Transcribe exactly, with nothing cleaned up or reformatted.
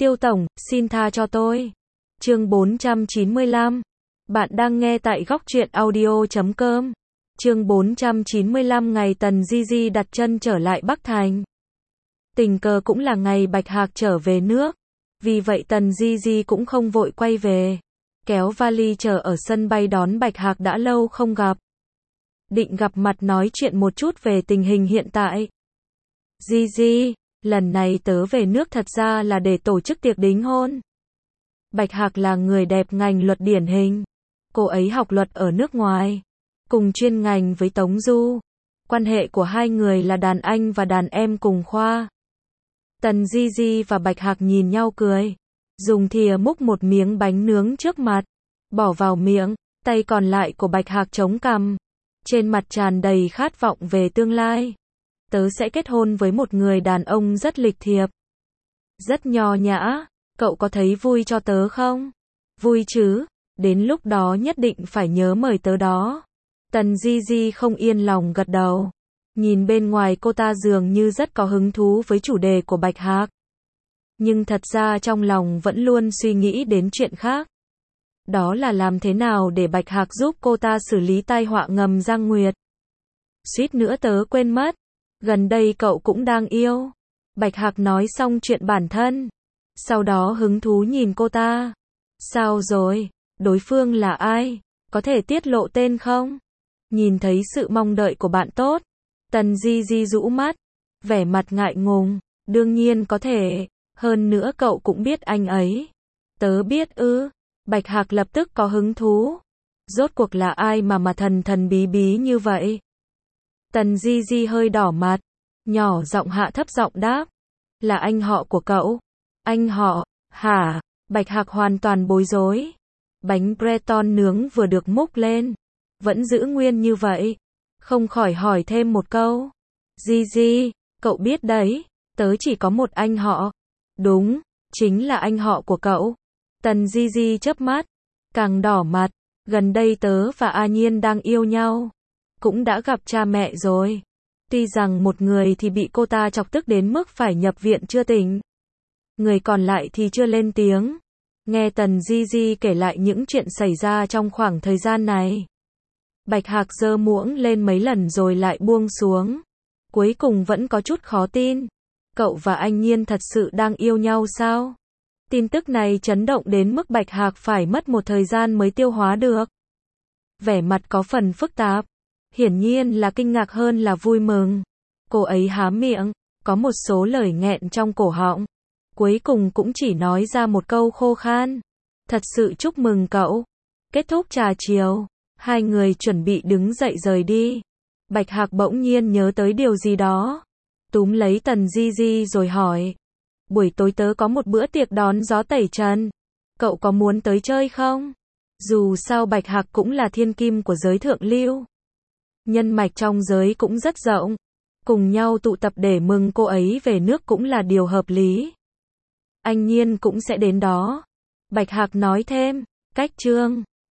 Tiêu tổng, xin tha cho tôi. Chương bốn trăm chín mươi lăm. Bạn đang nghe tại góc truyện audio chấm com. Chương bốn trăm chín mươi lăm ngày Tần Di Di đặt chân trở lại Bắc Thành. Tình cờ cũng là ngày Bạch Hạc trở về nước. Vì vậy Tần Di Di cũng không vội quay về. Kéo vali chờ ở sân bay đón Bạch Hạc đã lâu không gặp. Định gặp mặt nói chuyện một chút về tình hình hiện tại. Di Di, lần này tớ về nước thật ra là để tổ chức tiệc đính hôn. Bạch Hạc là người đẹp ngành luật điển hình. Cô ấy học luật ở nước ngoài, cùng chuyên ngành với Tống Du. Quan hệ của hai người là đàn anh và đàn em cùng khoa. Tần Di Di và Bạch Hạc nhìn nhau cười, dùng thìa múc một miếng bánh nướng trước mặt, bỏ vào miệng, tay còn lại của Bạch Hạc chống cằm, trên mặt tràn đầy khát vọng về tương lai. Tớ sẽ kết hôn với một người đàn ông rất lịch thiệp, rất nho nhã, cậu có thấy vui cho tớ không? Vui chứ, đến lúc đó nhất định phải nhớ mời tớ đó. Tần Di Di không yên lòng gật đầu. Nhìn bên ngoài cô ta dường như rất có hứng thú với chủ đề của Bạch Hạc. Nhưng thật ra trong lòng vẫn luôn suy nghĩ đến chuyện khác. Đó là làm thế nào để Bạch Hạc giúp cô ta xử lý tai họa ngầm Giang Nguyệt. Suýt nữa tớ quên mất. Gần đây cậu cũng đang yêu. Bạch Hạc nói xong chuyện bản thân. Sau đó hứng thú nhìn cô ta. Sao rồi? Đối phương là ai? Có thể tiết lộ tên không? Nhìn thấy sự mong đợi của bạn tốt. Tần Di Di rũ mắt, vẻ mặt ngại ngùng. Đương nhiên có thể. Hơn nữa cậu cũng biết anh ấy. Tớ biết ư. Bạch Hạc lập tức có hứng thú. Rốt cuộc là ai mà mà thần thần bí bí như vậy? Tần Di Di hơi đỏ mặt, nhỏ giọng hạ thấp giọng đáp. Là anh họ của cậu. Anh họ, hả? Bạch Hạc hoàn toàn bối rối. Bánh Breton nướng vừa được múc lên, vẫn giữ nguyên như vậy. Không khỏi hỏi thêm một câu. Di Di, cậu biết đấy, tớ chỉ có một anh họ. Đúng, chính là anh họ của cậu. Tần Di Di chớp mắt, càng đỏ mặt. Gần đây tớ và A Nhiên đang yêu nhau, cũng đã gặp cha mẹ rồi. Tuy rằng một người thì bị cô ta chọc tức đến mức phải nhập viện chưa tỉnh, người còn lại thì chưa lên tiếng. Nghe Tần Di Di kể lại những chuyện xảy ra trong khoảng thời gian này, Bạch Hạc giơ muỗng lên mấy lần rồi lại buông xuống. Cuối cùng vẫn có chút khó tin. Cậu và anh Nhiên thật sự đang yêu nhau sao? Tin tức này chấn động đến mức Bạch Hạc phải mất một thời gian mới tiêu hóa được. Vẻ mặt có phần phức tạp. Hiển nhiên là kinh ngạc hơn là vui mừng. Cô ấy há miệng, có một số lời nghẹn trong cổ họng. Cuối cùng cũng chỉ nói ra một câu khô khan. Thật sự chúc mừng cậu. Kết thúc trà chiều, hai người chuẩn bị đứng dậy rời đi. Bạch Hạc bỗng nhiên nhớ tới điều gì đó. Túm lấy Tần Di Di rồi hỏi. Buổi tối tớ có một bữa tiệc đón gió tẩy trần. Cậu có muốn tới chơi không? Dù sao Bạch Hạc cũng là thiên kim của giới thượng lưu. Nhân mạch trong giới cũng rất rộng. Cùng nhau tụ tập để mừng cô ấy về nước cũng là điều hợp lý. Anh Nhiên cũng sẽ đến đó. Bạch Hạc nói thêm. Cách Trương,